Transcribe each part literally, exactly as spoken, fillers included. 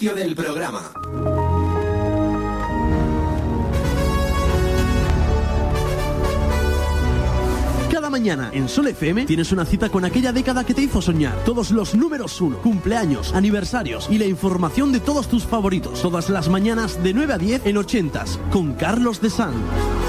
inicio del programa. Cada mañana en Sol F M tienes una cita con aquella década que te hizo soñar. Todos los números uno, cumpleaños, aniversarios y la información de todos tus favoritos. Todas las mañanas de nueve a diez en ochentas con Carlos de San.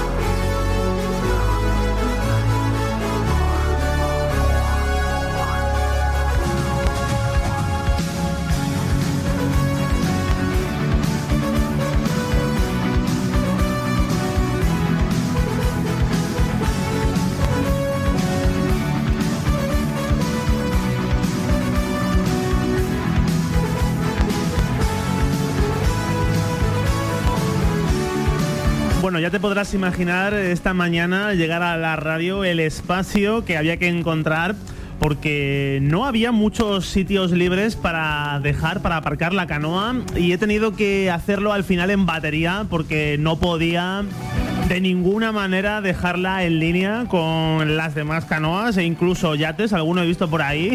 Bueno, ya te podrás imaginar esta mañana llegar a la radio, el espacio que había que encontrar, porque no había muchos sitios libres para dejar, para aparcar la canoa, y he tenido que hacerlo al final en batería porque no podía de ninguna manera dejarla en línea con las demás canoas e incluso yates, alguno he visto por ahí.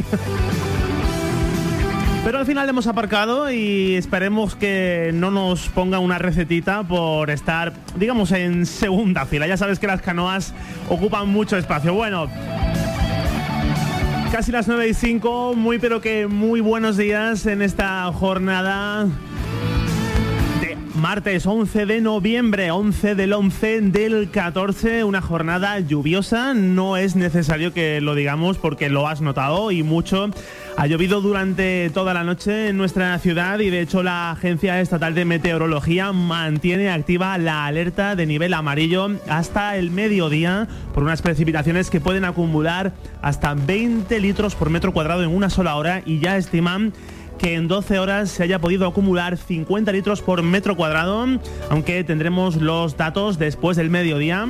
Pero al final hemos aparcado y esperemos que no nos ponga una recetita por estar, digamos, en segunda fila. Ya sabes que las canoas ocupan mucho espacio. Bueno, casi las nueve y cinco, muy pero que muy buenos días en esta jornada de martes once de noviembre, once del once del catorce, una jornada lluviosa. No es necesario que lo digamos porque lo has notado y mucho. Ha llovido durante toda la noche en nuestra ciudad y de hecho la Agencia Estatal de Meteorología mantiene activa la alerta de nivel amarillo hasta el mediodía por unas precipitaciones que pueden acumular hasta veinte litros por metro cuadrado en una sola hora, y ya estiman que en doce horas se haya podido acumular cincuenta litros por metro cuadrado, aunque tendremos los datos después del mediodía.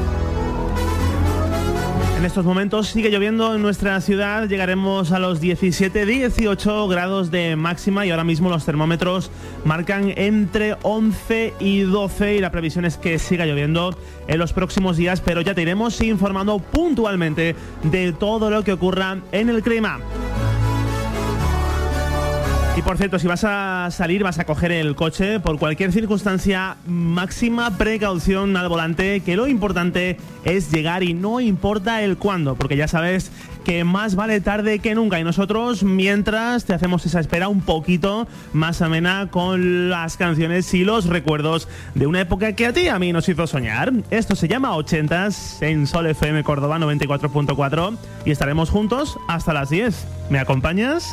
En estos momentos sigue lloviendo en nuestra ciudad, llegaremos a los diecisiete, dieciocho grados de máxima y ahora mismo los termómetros marcan entre once y doce y la previsión es que siga lloviendo en los próximos días, pero ya te iremos informando puntualmente de todo lo que ocurra en el clima. Y por cierto, si vas a salir, vas a coger el coche, por cualquier circunstancia, máxima precaución al volante, que lo importante es llegar y no importa el cuándo, porque ya sabes que más vale tarde que nunca. Y nosotros, mientras, te hacemos esa espera un poquito más amena con las canciones y los recuerdos de una época que a ti y a mí nos hizo soñar. Esto se llama ochentas en Sol F M Córdoba noventa y cuatro punto cuatro y estaremos juntos hasta las diez. ¿Me acompañas?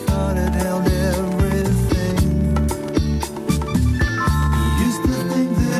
Used to think that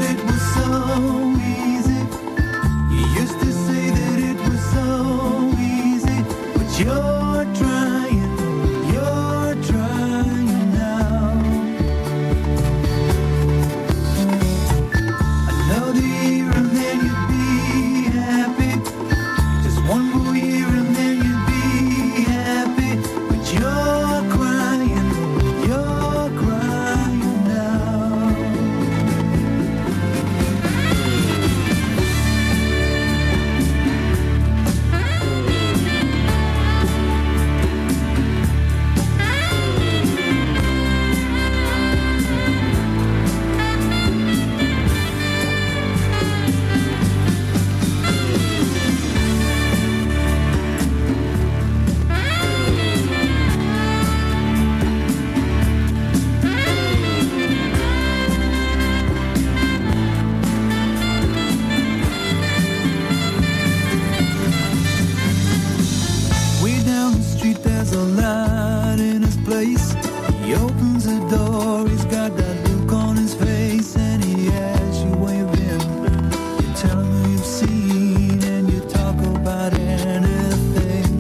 place. He opens the door, he's got that look on his face, and he asks you where you've been. You tell him who you've seen, and you talk about anything.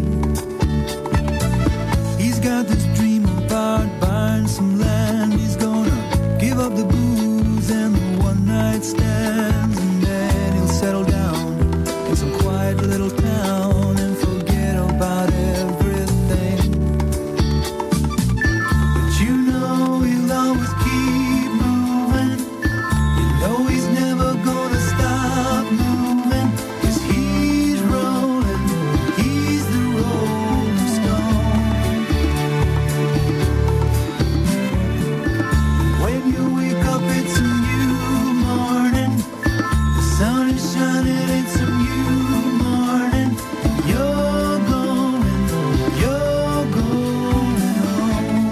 He's got this dream about buying some land. He's gonna give up the booze and the one night stands, and then he'll settle down in some quiet little town and forget about everything. But you know he'll always keep moving. You know he's never gonna stop moving, 'cause he's rolling, he's the rolling stone. When you wake up it's a new morning, the sun is shining, it's a new morning. You're going, you're going home.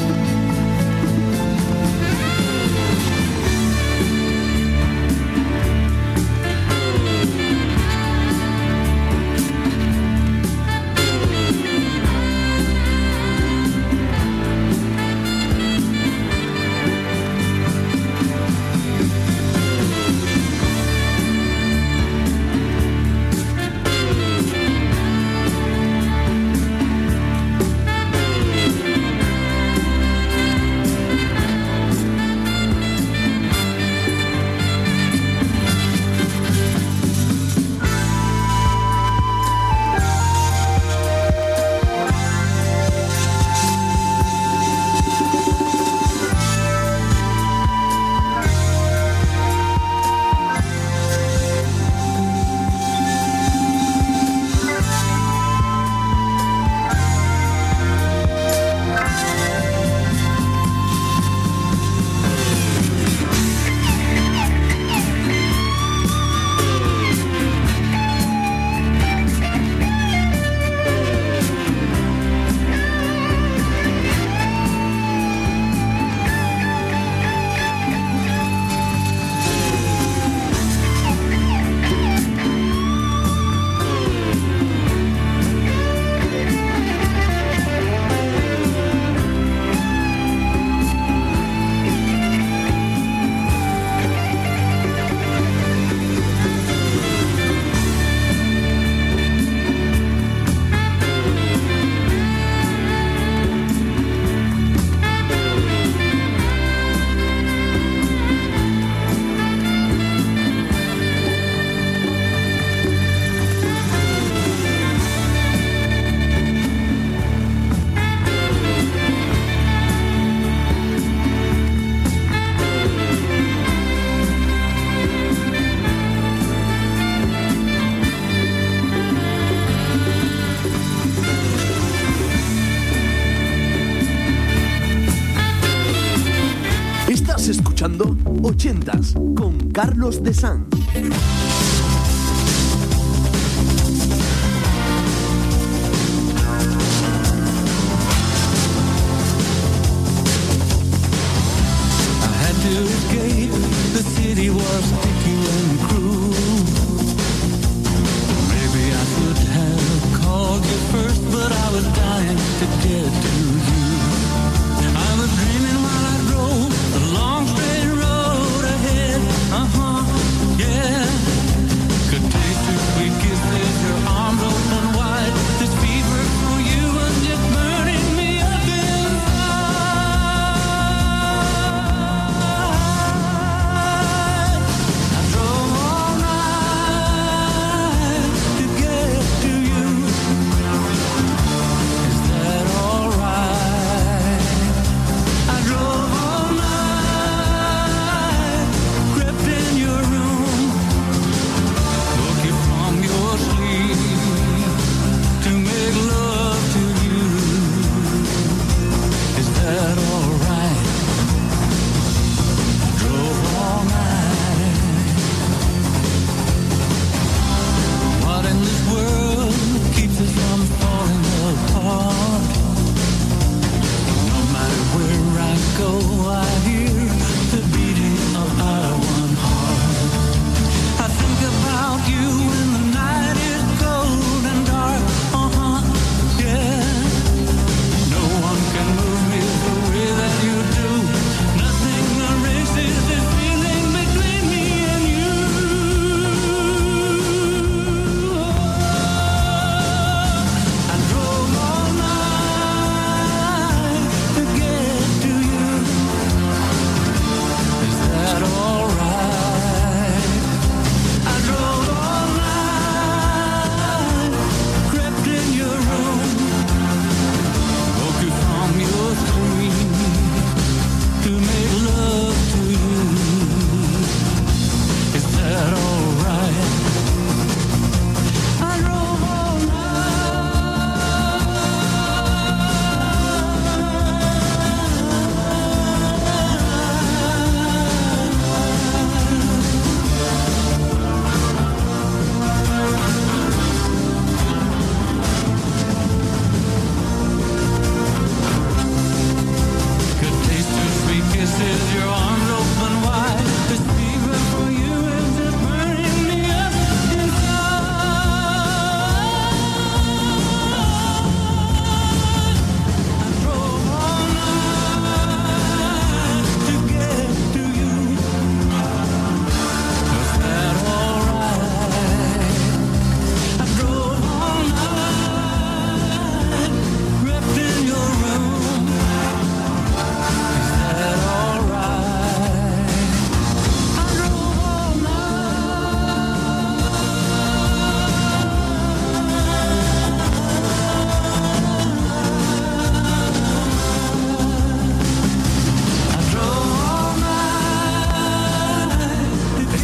Estás escuchando ochentas con Carlos de San. To escape, the city was sticky and cruel. Maybe I should have called you first, but I was dying to get to you. I was dreaming while I drove the long straight road ahead. Uh-huh, yeah. Could taste your sweet kisses, your arms open wide. This fever for you was just burning me up inside.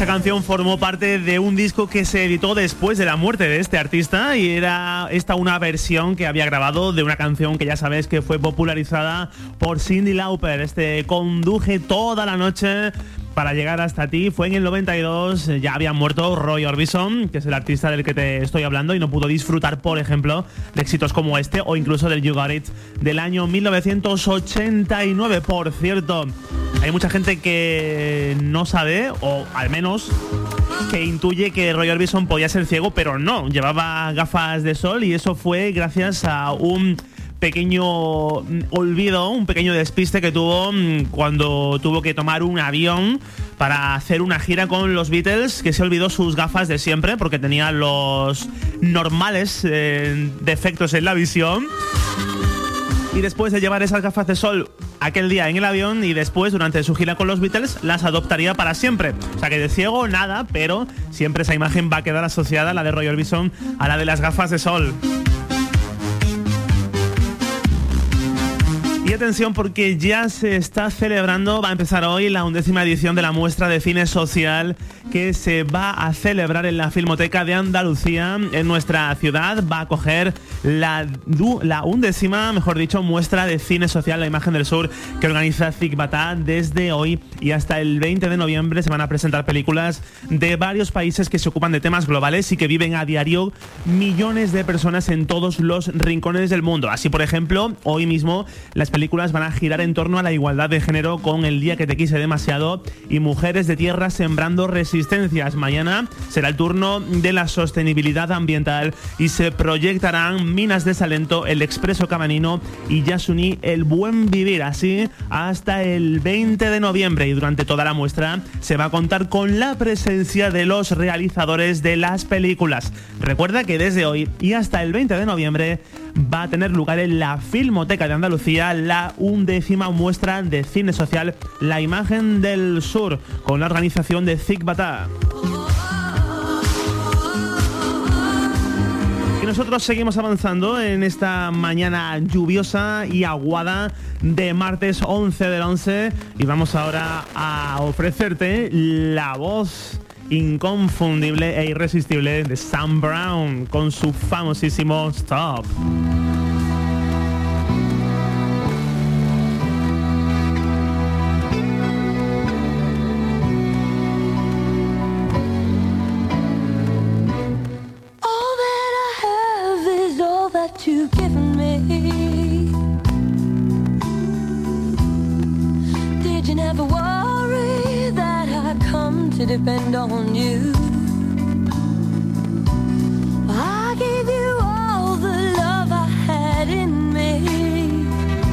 Esta canción formó parte de un disco que se editó después de la muerte de este artista y era esta una versión que había grabado de una canción que ya sabes que fue popularizada por Cyndi Lauper. Este Conduje toda la noche para llegar hasta ti. Fue en el noventa y dos, ya había muerto Roy Orbison, que es el artista del que te estoy hablando, y no pudo disfrutar, por ejemplo, de éxitos como este o incluso del You Got It del año mil novecientos ochenta y nueve. Por cierto, hay mucha gente que no sabe, o al menos que intuye que Roy Orbison podía ser ciego, pero no, llevaba gafas de sol y eso fue gracias a un pequeño olvido, un pequeño despiste que tuvo cuando tuvo que tomar un avión para hacer una gira con los Beatles, que se olvidó sus gafas de siempre porque tenía los normales eh, defectos en la visión. Y después de llevar esas gafas de sol aquel día en el avión y después durante su gira con los Beatles las adoptaría para siempre. O sea que de ciego nada, pero siempre esa imagen va a quedar asociada, la de Roy Orbison, a la de las gafas de sol. Y atención porque ya se está celebrando, va a empezar hoy la undécima edición de la muestra de cine social que se va a celebrar en la Filmoteca de Andalucía en nuestra ciudad. Va a acoger la, la undécima, mejor dicho, muestra de cine social, La Imagen del Sur, que organiza Cicbatá. Desde hoy y hasta el veinte de noviembre se van a presentar películas de varios países que se ocupan de temas globales y que viven a diario millones de personas en todos los rincones del mundo. Así, por ejemplo, hoy mismo las películas van a girar en torno a la igualdad de género con El día que te quise demasiado y Mujeres de tierra sembrando resistencias. Mañana será el turno de la sostenibilidad ambiental y se proyectarán Minas de Salento, El expreso cabanino y Yasuní, El buen vivir. Así hasta el veinte de noviembre, y durante toda la muestra se va a contar con la presencia de los realizadores de las películas. Recuerda que desde hoy y hasta el veinte de noviembre va a tener lugar en la Filmoteca de Andalucía la undécima muestra de cine social La Imagen del Sur, con la organización de Cicbatá. Y nosotros seguimos avanzando en esta mañana lluviosa y aguada de martes once del once y vamos ahora a ofrecerte la voz inconfundible e irresistible de Sam Brown con su famosísimo Stop. You've given me. Did you never worry that I come to depend on you? I gave you all the love I had in me.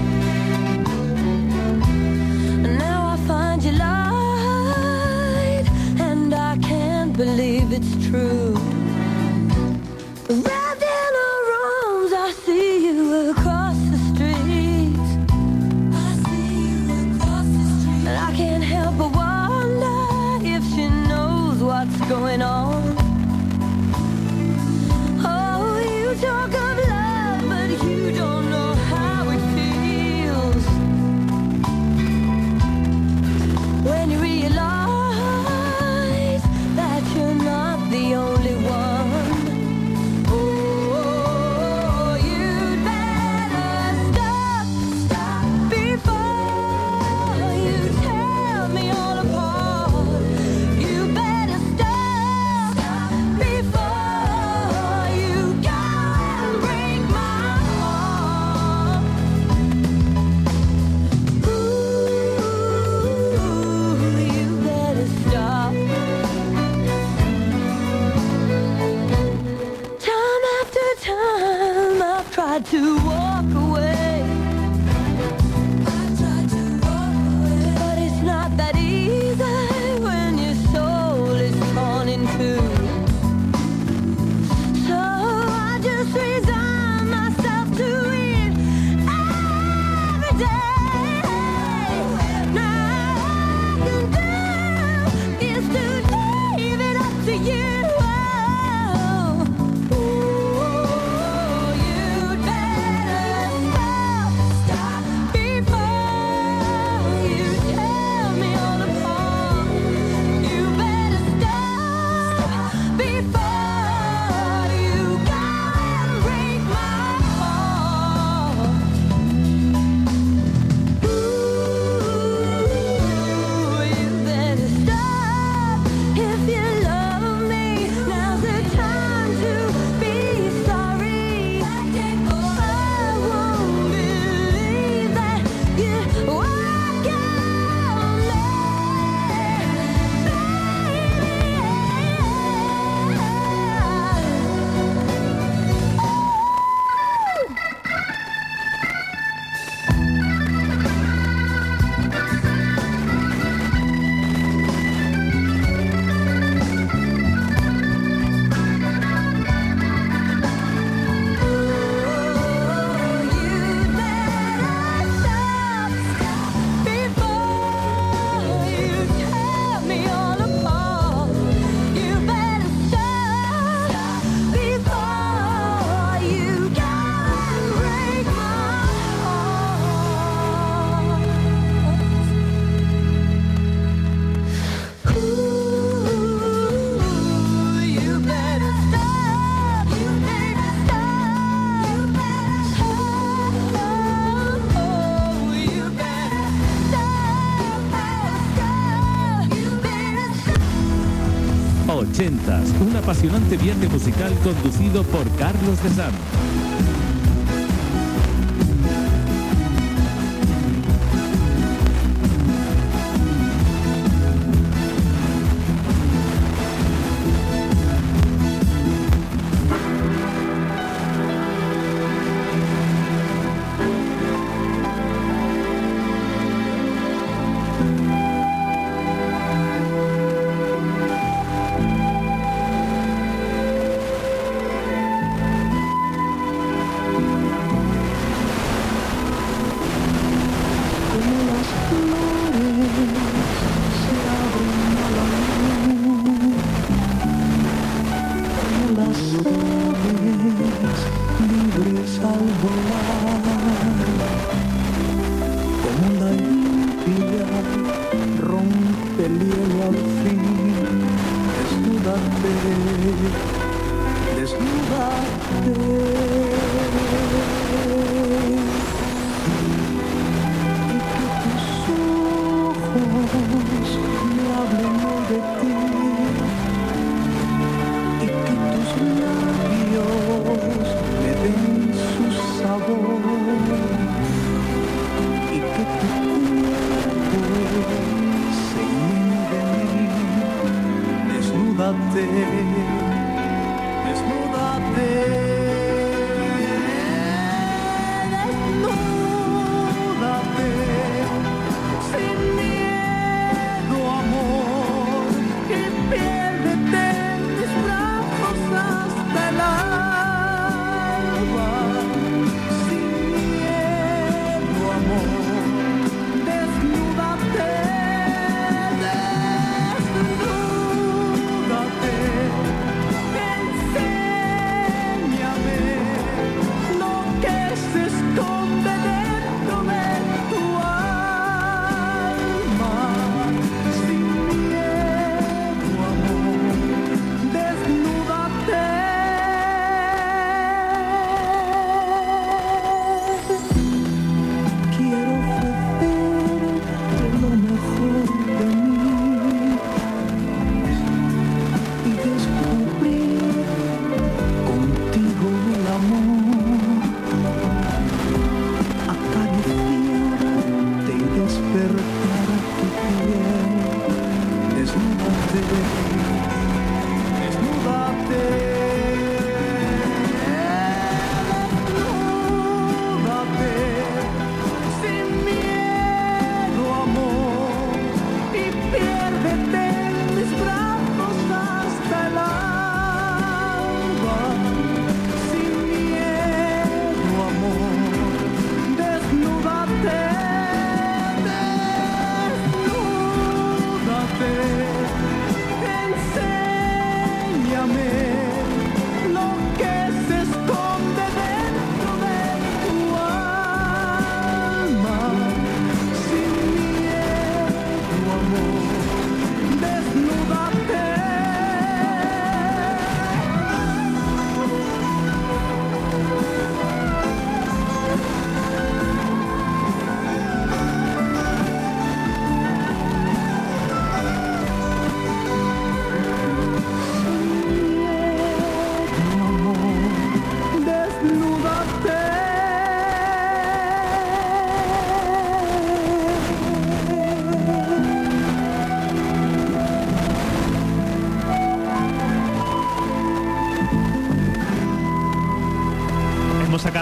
Now I find you lied, and I can't believe it's true. Wrapped in her arms, I see you across the street. I see you across the street. And I can't help but wonder if she knows what's going on. Oh, you talk of love, but you don't know how it feels. When you realize that you're not the only one. ochentas, un apasionante viaje musical conducido por Carlos de Sam.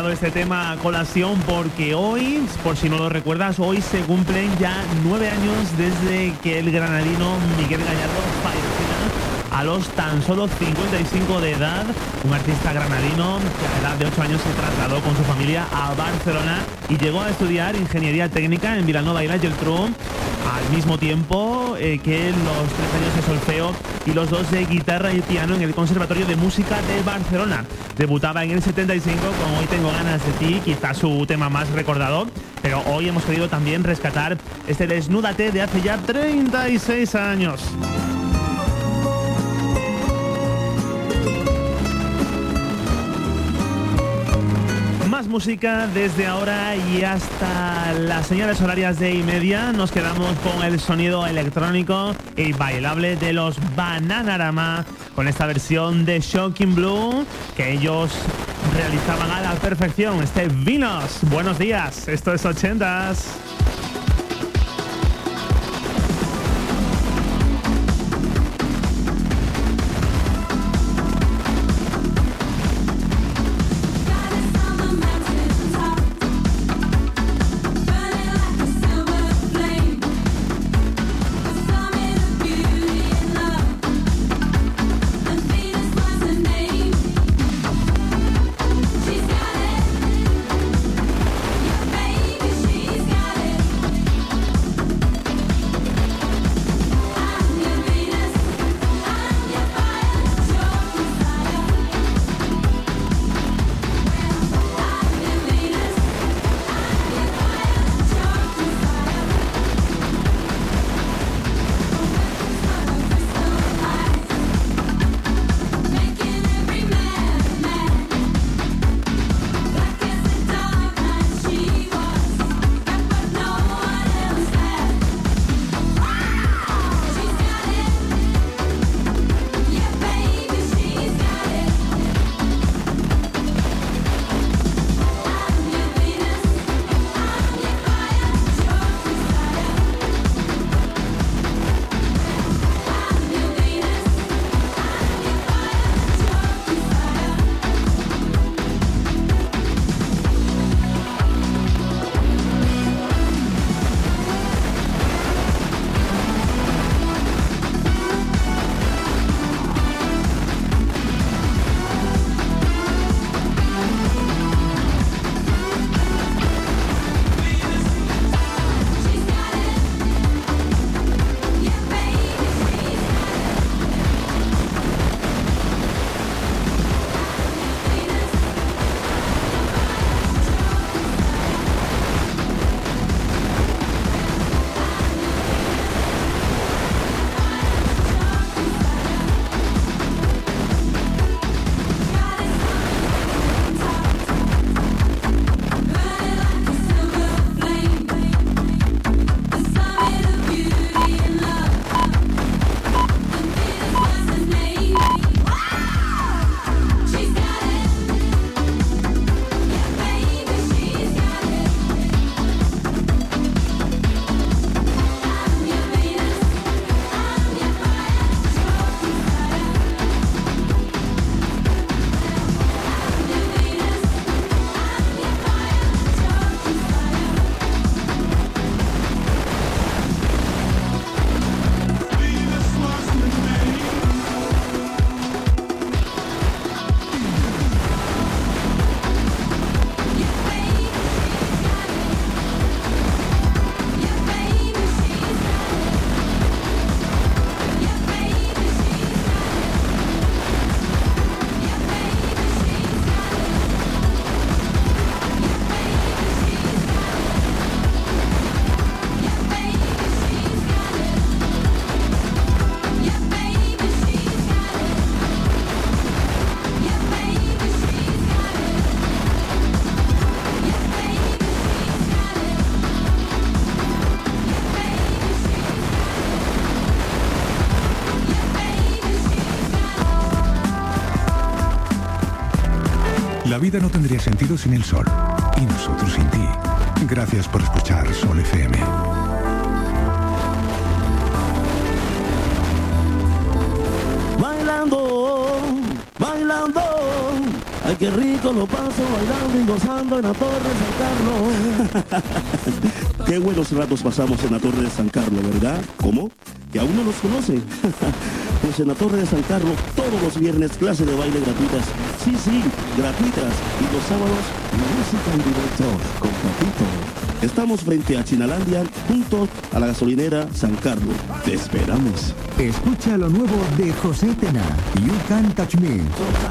sacado este tema a colación porque hoy, por si no lo recuerdas, hoy se cumplen ya nueve años desde que el granadino Miguel Gallardo falleciera a los tan solo cincuenta y cinco de edad. Un artista granadino que a la edad de ocho años se trasladó con su familia a Barcelona y llegó a estudiar ingeniería técnica en Vilanova y la Geltrú, al mismo tiempo eh, que los tres años de solfeo y los dos de guitarra y piano en el Conservatorio de Música de Barcelona. Debutaba en el setenta y cinco con Hoy tengo ganas de ti, quizás su tema más recordado, pero hoy hemos querido también rescatar este Desnúdate de hace ya treinta y seis años. Más música desde ahora y hasta las señales horarias de y media. Nos quedamos con el sonido electrónico y bailable de los Bananarama, con esta versión de Shocking Blue que ellos realizaban a la perfección. Este Vinos. Buenos días, esto es ochentas. La vida no tendría sentido sin el sol. Y nosotros sin ti. Gracias por escuchar Sol F M. Bailando, bailando, hay qué rico lo paso bailando y gozando en la Torre San Carlos. Qué buenos ratos pasamos en la Torre de San Carlos, ¿verdad? ¿Cómo? ¿Que aún no nos conocen? Pues en la Torre de San Carlos todos los viernes clases de baile gratuitas. Sí, sí, gratuitas. Y los sábados música en directo con Papito. Estamos frente a Chinalandia, junto a la gasolinera San Carlos. Te esperamos. Escucha lo nuevo de José Tena, You Can't Touch Me.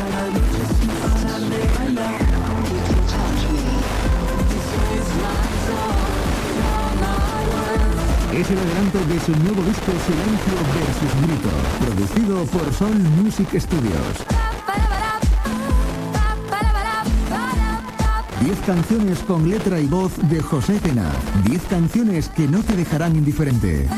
Es el adelanto de su nuevo disco Silencio versus Grito, producido por Sol Music Studios. Diez canciones con letra y voz de José Tena. Diez canciones que no te dejarán indiferente.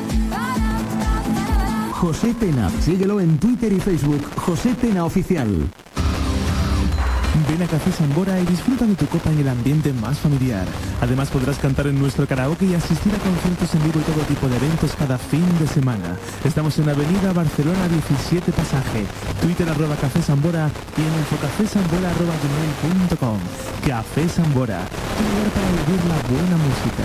José Tena, síguelo en Twitter y Facebook, José Tena Oficial. Ven a Café Sambora y disfruta de tu copa en el ambiente más familiar. Además podrás cantar en nuestro karaoke y asistir a conciertos en vivo y todo tipo de eventos cada fin de semana. Estamos en Avenida Barcelona diecisiete Pasaje, Twitter arroba Café Sambora y en infocafesambora arroba gmail punto com. Café Sambora, un lugar para vivir la buena música.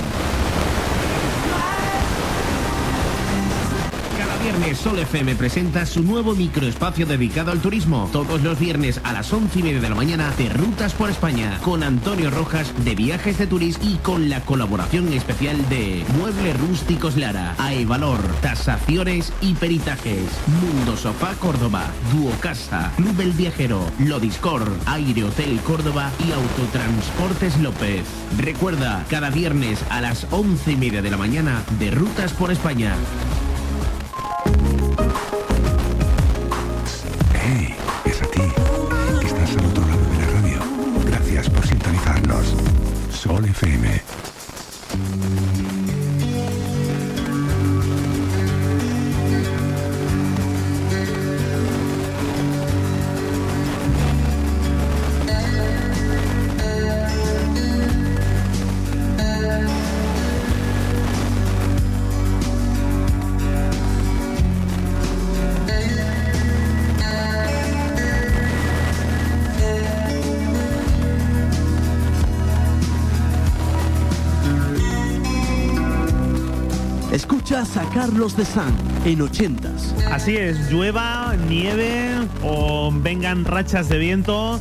Viernes Sol F M presenta su nuevo microespacio dedicado al turismo. Todos los viernes a las once y media de la mañana de Rutas por España, con Antonio Rojas de Viajes de Turis y con la colaboración especial de Muebles Rústicos Lara, Aevalor, Tasaciones y Peritajes, Mundo Sofá Córdoba, Duocasa, Club El Viajero, Lodiscor, Aire Hotel Córdoba y Autotransportes López. Recuerda, cada viernes a las once y media de la mañana de Rutas por España. Hey, es a ti, que estás al otro lado de la radio. Gracias por sintonizarnos. Sol F M. Escuchas a Carlos de San en ochentas. Así es, llueva, nieve o vengan rachas de viento.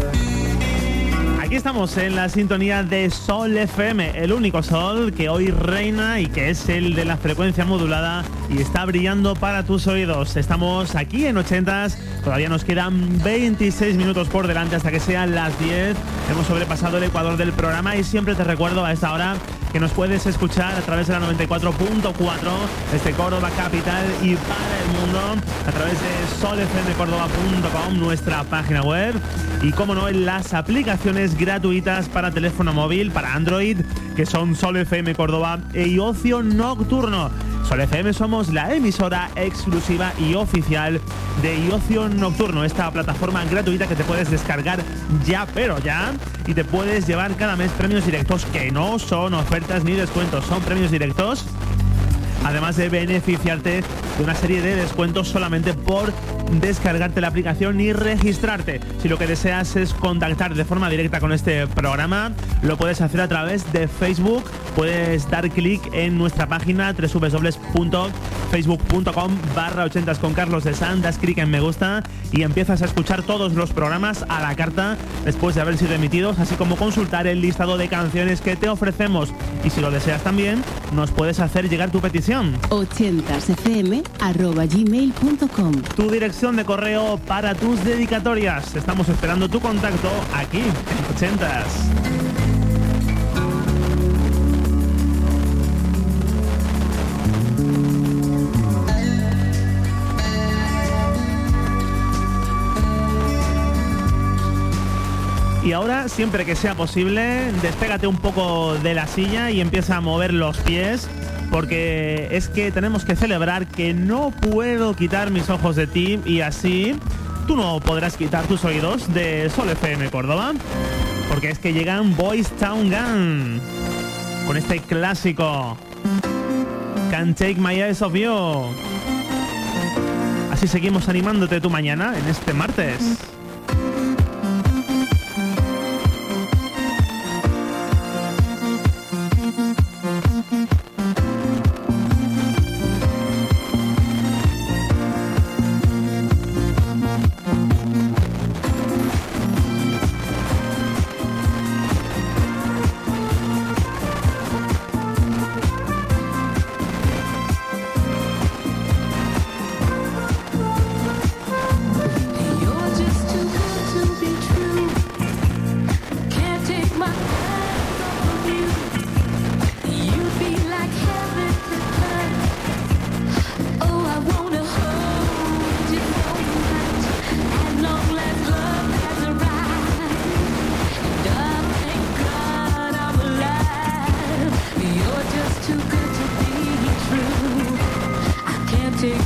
Aquí estamos en la sintonía de Sol F M, el único sol que hoy reina y que es el de la frecuencia modulada y está brillando para tus oídos. Estamos aquí en ochentas, todavía nos quedan veintiséis minutos por delante hasta que sean las diez. Hemos sobrepasado el ecuador del programa y siempre te recuerdo a esta hora que nos puedes escuchar a través de la noventa y cuatro punto cuatro desde Córdoba capital y para el mundo a través de sol f m córdoba punto com, nuestra página web, y como no en las aplicaciones gratuitas para teléfono móvil, para Android, que son Sol F M Córdoba y Ocio Nocturno. Sol F M somos la emisora exclusiva y oficial de Ocio Nocturno, esta plataforma gratuita que te puedes descargar ya, pero ya, y te puedes llevar cada mes premios directos que no son ofertas ni descuentos, son premios directos. Además de beneficiarte de una serie de descuentos solamente por descargarte la aplicación y registrarte. Si lo que deseas es contactar de forma directa con este programa, lo puedes hacer a través de Facebook. Puedes dar clic en nuestra página doble u doble u doble u punto facebook punto com barra ochentas con Carlos de San, das clic en me gusta y empiezas a escuchar todos los programas a la carta después de haber sido emitidos, así como consultar el listado de canciones que te ofrecemos. Y si lo deseas también, nos puedes hacer llegar tu petición. ochentas f m arroba gmail punto com. Tu dirección de correo para tus dedicatorias. Estamos esperando tu contacto aquí en ochentas. Y ahora, siempre que sea posible, despégate un poco de la silla y empieza a mover los pies, porque es que tenemos que celebrar que no puedo quitar mis ojos de ti y así tú no podrás quitar tus oídos de Sol F M Córdoba, porque es que llegan Boys Town Gun con este clásico Can't Take My Eyes Off You. Así seguimos animándote tu mañana en este martes.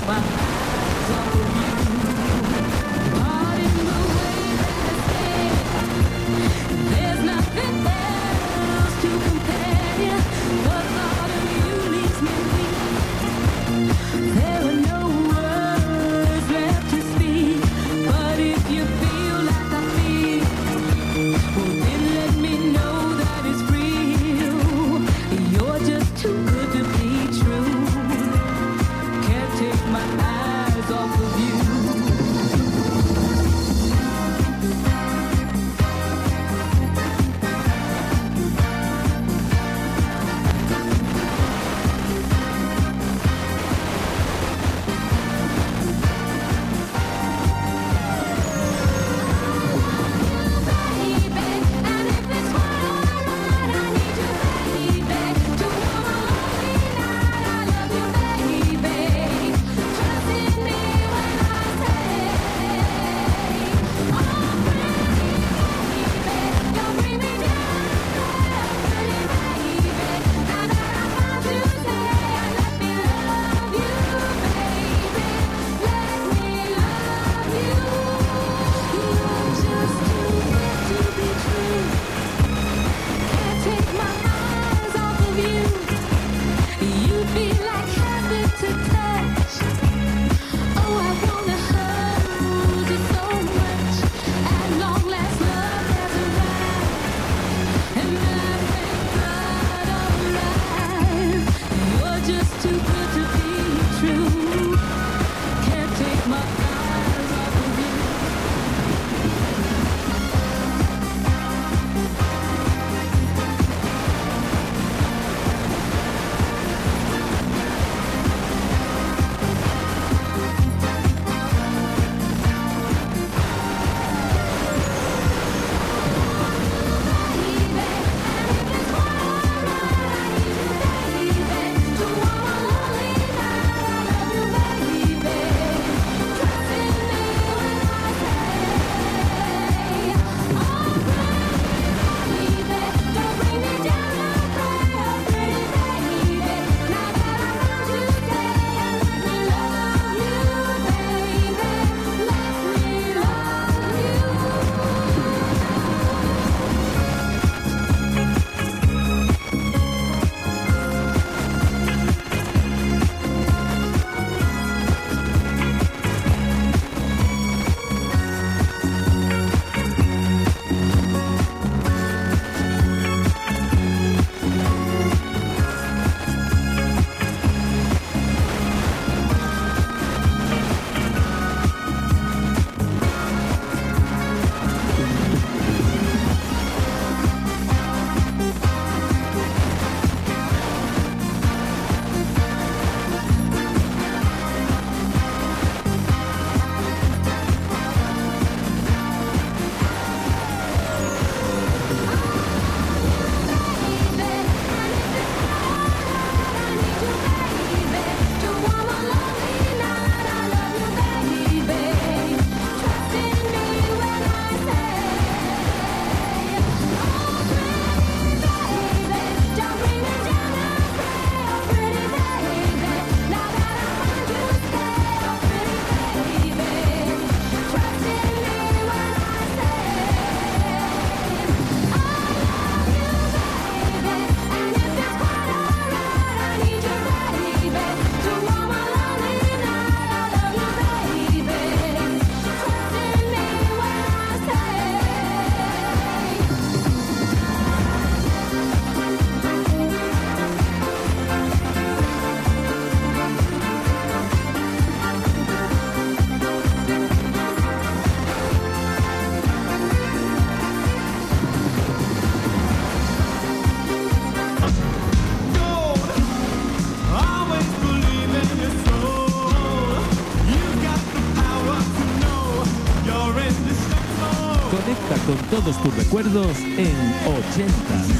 con todos tus recuerdos en ochenta.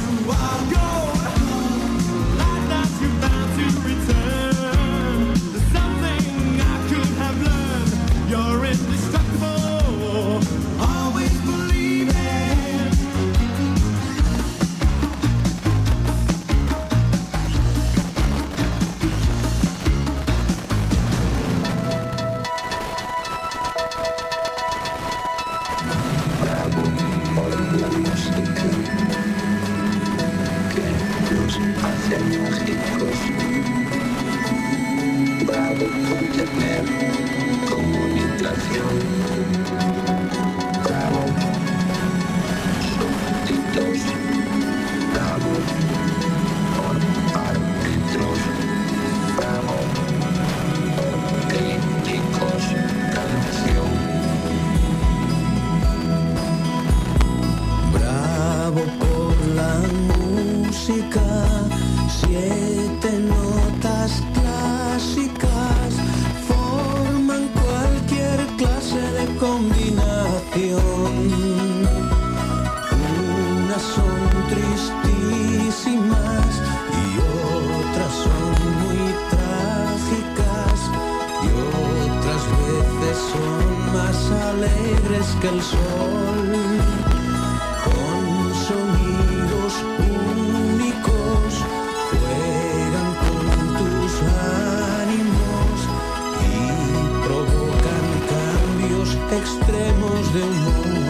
tener comunicación. Bravo, súbditos, bravo, por árbitros, bravo, críticos, canción. Bravo por la música, siete notas clásicas forman cualquier clase de combinación. Unas son tristísimas y otras son muy trágicas y otras veces son más alegres que el sol. Con sonidos únicos juegan con tus ánimos y provocan cambios extremos de humor.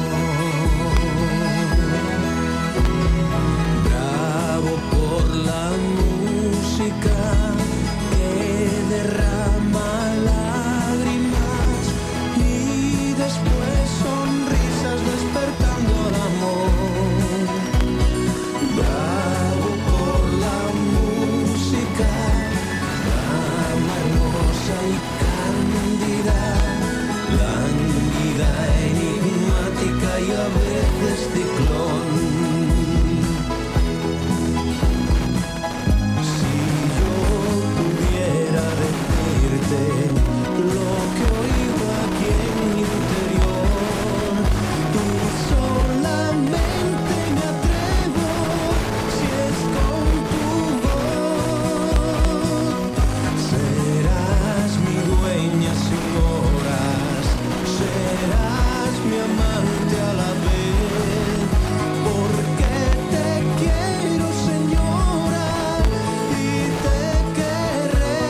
Bravo por la música que derrama lágrimas y después sonrisas despertando el amor. Bravo por la música, brava, hermosa y cándida, lánguida, enigmática y a veces ciclón. Si yo pudiera decirte lo que oigo aquí en mi interior, y solamente me atrevo si es con tu voz. Serás mi dueña sin horas, serás mi amante a la vez, porque te quiero, señora, y te querré.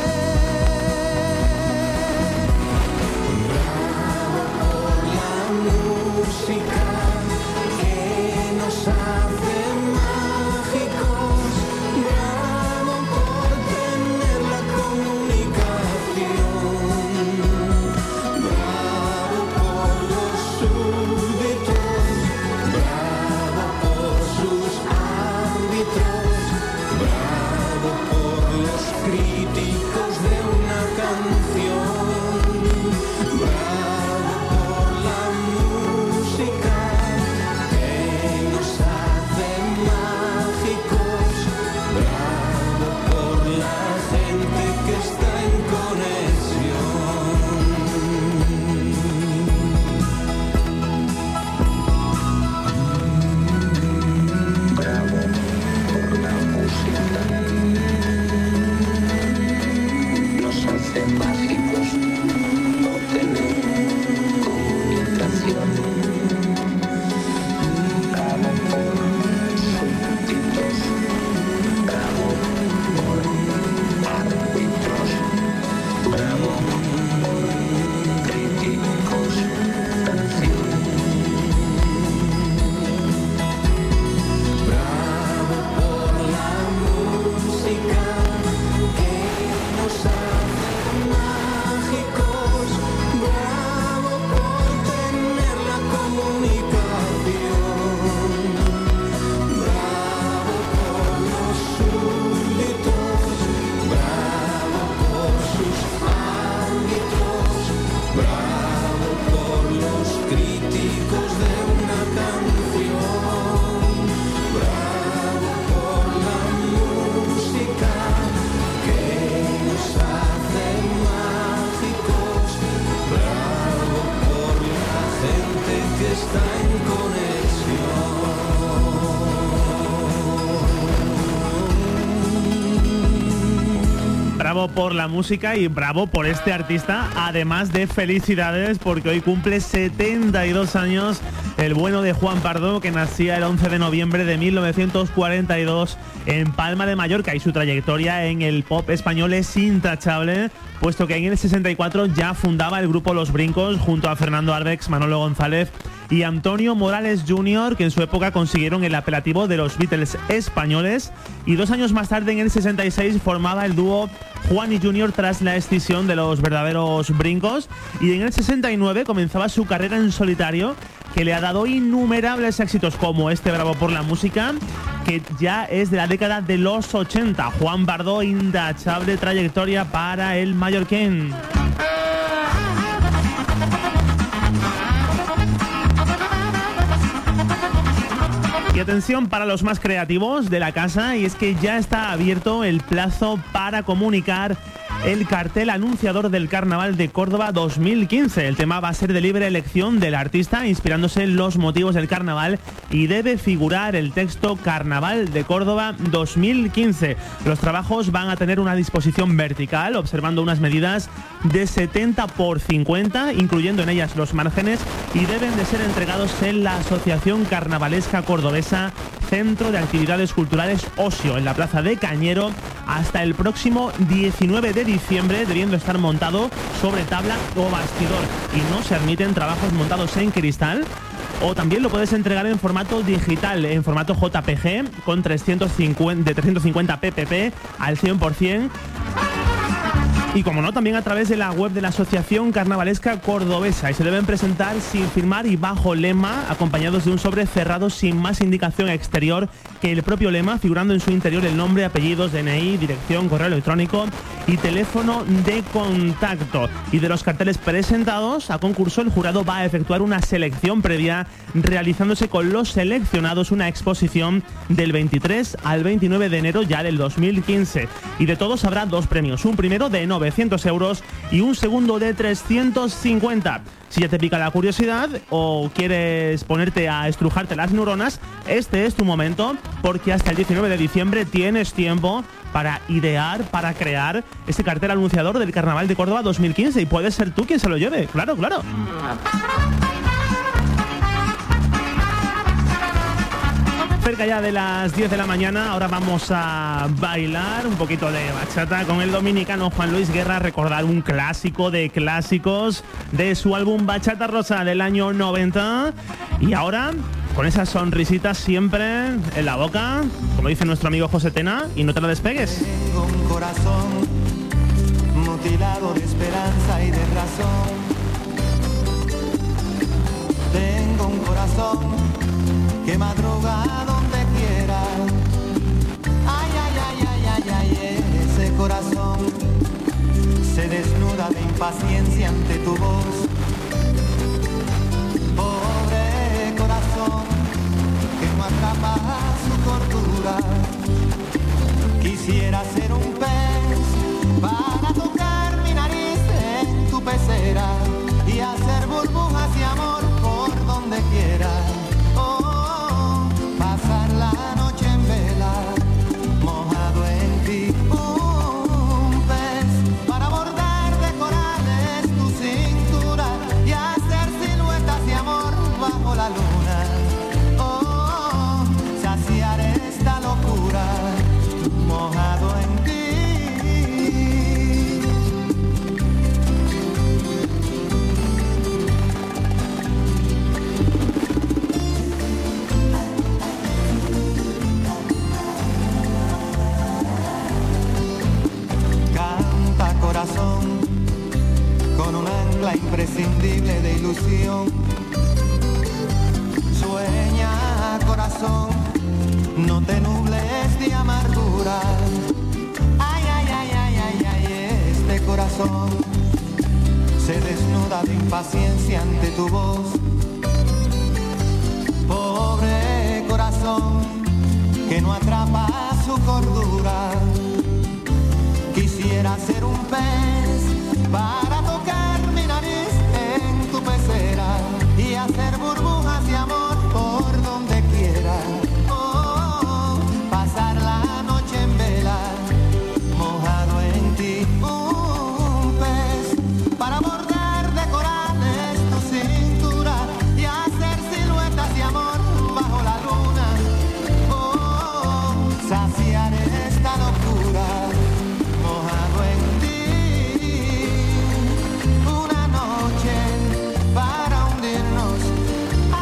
Bravo por la música que nos hace mágicos, bravo por tener la comunicación, bravo por los súbditos, bravo por sus árbitros, bravo por los críticos de una canción, bravo por la música que nos hace mágicos, bravo por la gente que está en conexión. Bravo por la música. Nos hace mágicos no tener comunicación. Bravo por súbditos. Bravo por árbitros. Bravo por críticos. Canción. Bravo por la música que nos hace mágicos, bravo por tener la comunicación, bravo por los súbditos, bravo por sus árbitros, bravo por los críticos de una canción, bravo por la música que nos hace mágicos, bravo por la gente que está en conexión. Bravo por la música y bravo por este artista, además de felicidades porque hoy cumple setenta y dos años el bueno de Juan Pardo, que nacía el once de noviembre de mil novecientos cuarenta y dos en Palma de Mallorca, y su trayectoria en el pop español es intachable, puesto que en el sesenta y cuatro ya fundaba el grupo Los Brincos junto a Fernando Arbex, Manolo González y Antonio Morales junior, que en su época consiguieron el apelativo de los Beatles españoles, y dos años más tarde, en el sesenta y seis, formaba el dúo Juan y Junior tras la escisión de los verdaderos Brincos, y en el sesenta y nueve comenzaba su carrera en solitario, que le ha dado innumerables éxitos como este Bravo por la música, que ya es de la década de los ochenta. Juan Bardó, intachable trayectoria para el mallorquín. Y atención para los más creativos de la casa, y es que ya está abierto el plazo para comunicar el cartel anunciador del Carnaval de Córdoba dos mil quince. El tema va a ser de libre elección del artista, inspirándose en los motivos del carnaval, y debe figurar el texto Carnaval de Córdoba dos mil quince. Los trabajos van a tener una disposición vertical, observando unas medidas de setenta por cincuenta, incluyendo en ellas los márgenes, y deben de ser entregados en la Asociación Carnavalesca Cordobesa, Centro de Actividades Culturales Ocio, en la Plaza de Cañero, hasta el próximo diecinueve de diciembre, debiendo estar montado sobre tabla o bastidor, y no se admiten trabajos montados en cristal. O también lo puedes entregar en formato digital, en formato J P G, con trescientos cincuenta, de trescientos cincuenta P P P al cien por ciento. Y como no, también a través de la web de la Asociación Carnavalesca Cordobesa, y se deben presentar sin firmar y bajo lema, acompañados de un sobre cerrado sin más indicación exterior que el propio lema, figurando en su interior el nombre, apellidos, D N I, dirección, correo electrónico y teléfono de contacto. Y de los carteles presentados a concurso, el jurado va a efectuar una selección previa, realizándose con los seleccionados una exposición del veintitrés al veintinueve de enero ya del dos mil quince. Y de todos habrá dos premios, un primero de novecientos euros y un segundo de trescientos cincuenta. Si ya te pica la curiosidad o quieres ponerte a estrujarte las neuronas, este es tu momento, porque hasta el diecinueve de diciembre tienes tiempo para idear, para crear este cartel anunciador del Carnaval de Córdoba dos mil quince, y puedes ser tú quien se lo lleve. Claro, claro. Cerca ya de las diez de la mañana, ahora vamos a bailar un poquito de bachata con el dominicano Juan Luis Guerra, recordar un clásico de clásicos de su álbum Bachata Rosa del año noventa. Y ahora, con esa sonrisita siempre en la boca, como dice nuestro amigo José Tena, y no te lo despegues. Tengo un corazón mutilado de esperanza y de razón. Tengo un corazón que madruga donde quiera. Ay, ay, ay, ay, ay, ay, ese corazón se desnuda de impaciencia ante tu voz. Pobre corazón que no atrapa su cordura. Quisiera ser un pez para tocar mi nariz en tu pecera y hacer burbujas de amor por donde quiera. Pasar la noche en vela, mojado en ti, un pez para bordar de corales tu cintura y hacer siluetas de amor bajo la luna. Oh, saciar esta locura, mojado en ti. Corazón, con un ancla imprescindible de ilusión. Sueña, corazón, no te nubles de amargura. Ay, ay, ay, ay, ay, ay, este corazón se desnuda de impaciencia ante tu voz. Pobre corazón que no atrapa su cordura. Quisiera ser un pez para tocar mi nariz en tu pecera y hacer burbujas de amor por donde quiera. Oh, pasar la noche en vela, mojado en ti. Un pez para bordar de corales tu cintura y hacer siluetas de amor bajo la luna. Oh, saciar esta locura. Mojado en ti, una noche para hundirnos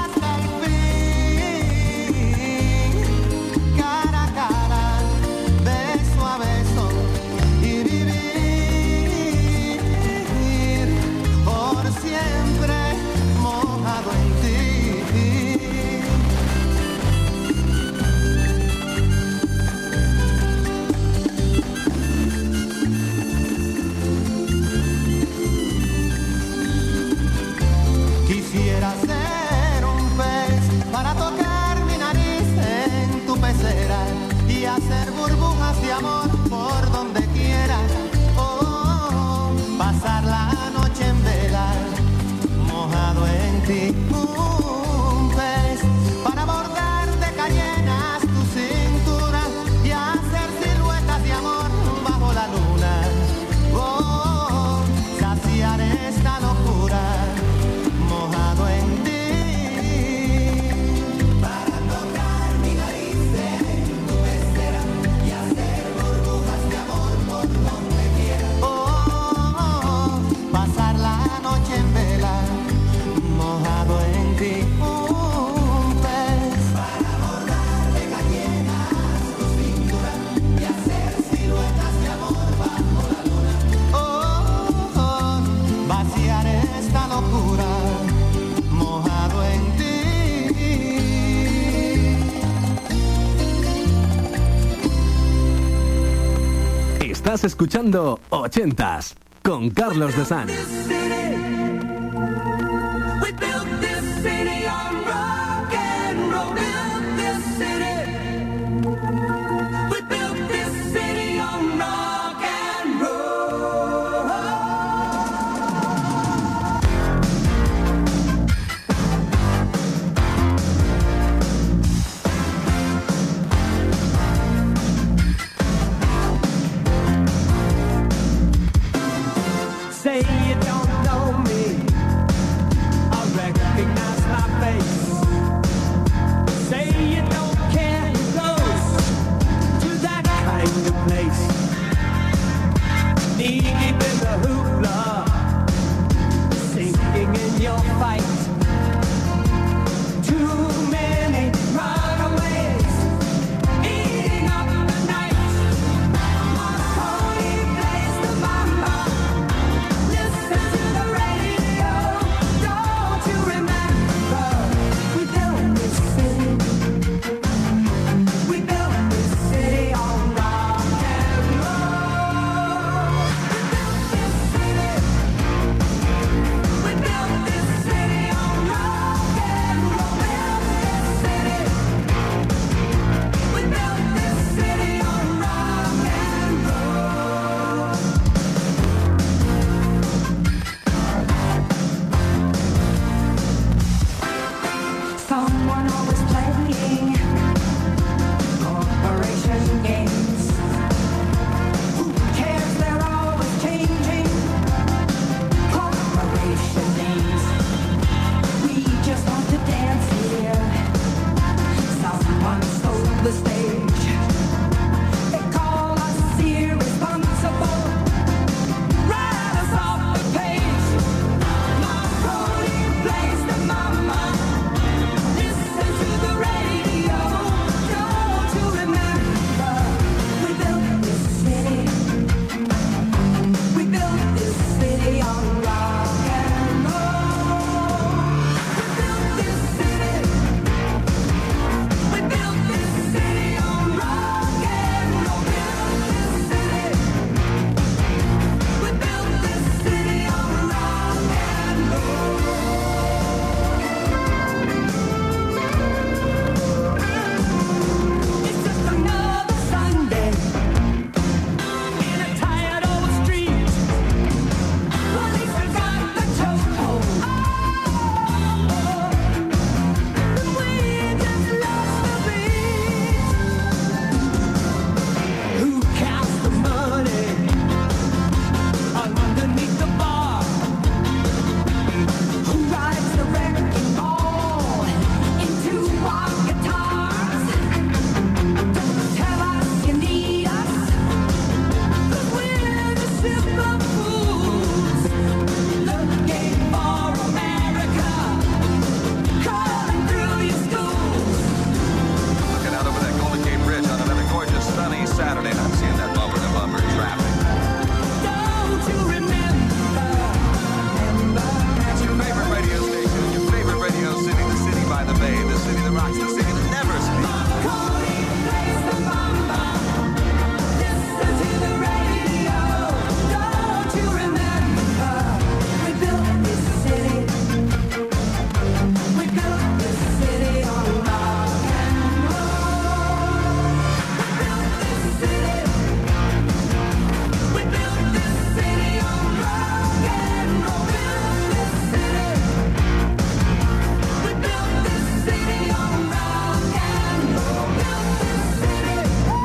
Estás escuchando ochentas con Carlos de San. Say you don't know me, I recognize my face. Say you don't care who goes to that kind of place. Knee deep in the hoopla, sinking in your fight. Too many runaways, eating up the night. My pony plays the mama. Listen to the radio. Don't you remember? We built this city. We built this city on rock and roll. We built this city on rock and roll. We built this city on rock and roll. Someone always playing corporation games. Who cares? They're always changing corporation names. We just want to dance here. Someone stole the stage. They call us irresponsible. Write us off the page. My pony plays the mama. Listen to the radio. Don't you remember? We built this city. We built this city on rock and roll. We built this city. We built this city on rock and roll. We built this city on rock and roll. It's just another Sunday in a tired old street. Police have got the chokehold. We just lost the beat. Who counts the money underneath the bar? Who rides the wrecking ball into our guitars? Don't tell us you need us, 'cause we're the simple fools looking for America, calling through your schools. Looking out over that Golden Gate Bridge on another gorgeous sunny Saturday, and I'm seeing that bumper to bumper traffic. Don't you remember? It's your favorite radio station, your favorite radio city, the city by the bay, the city that rocks, the city that never sleeps. Pony plays the mama. Listen to the radio. Don't you remember? We built this city. We built this city on rock and roll. We built this city. We built this city on rock and roll. Built this city. We built this city on rock and roll. Built this city.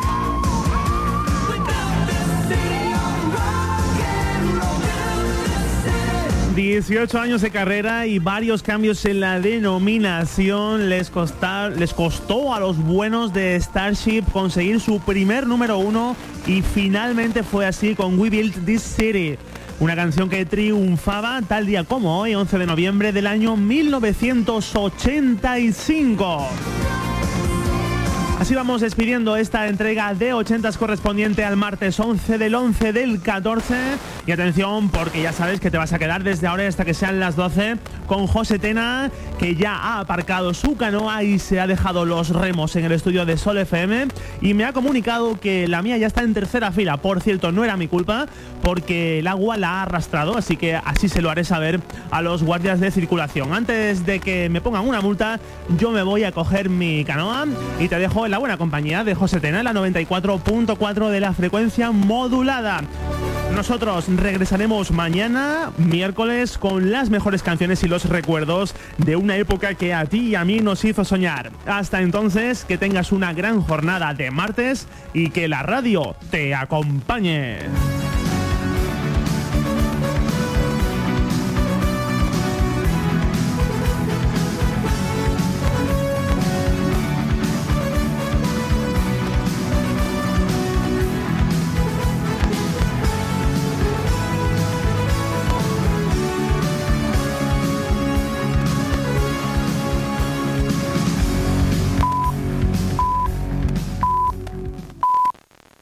We built this city on rock and roll. Built this city. dieciocho años de carrera y varios cambios en la denominación les, costa- les costó a los buenos de Starship conseguir su primer número uno y finalmente fue así con We Built This City, una canción que triunfaba tal día como hoy, once de noviembre del año mil novecientos ochenta y cinco. Así vamos despidiendo esta entrega de ochentas correspondiente al martes once del once del catorce Y atención, porque ya sabes que te vas a quedar desde ahora hasta que sean las doce con José Tena, que ya ha aparcado su canoa y se ha dejado los remos en el estudio de Sol F M y me ha comunicado que la mía ya está en tercera fila. Por cierto, no era mi culpa porque el agua la ha arrastrado, así que así se lo haré saber a los guardias de circulación. Antes de que me pongan una multa, yo me voy a coger mi canoa y te dejo en la buena compañía de José Tena, en la noventa y cuatro punto cuatro de la frecuencia modulada. Nosotros regresaremos mañana, miércoles, con las mejores canciones y los recuerdos de una época que a ti y a mí nos hizo soñar. Hasta entonces, que tengas una gran jornada de martes y que la radio te acompañe.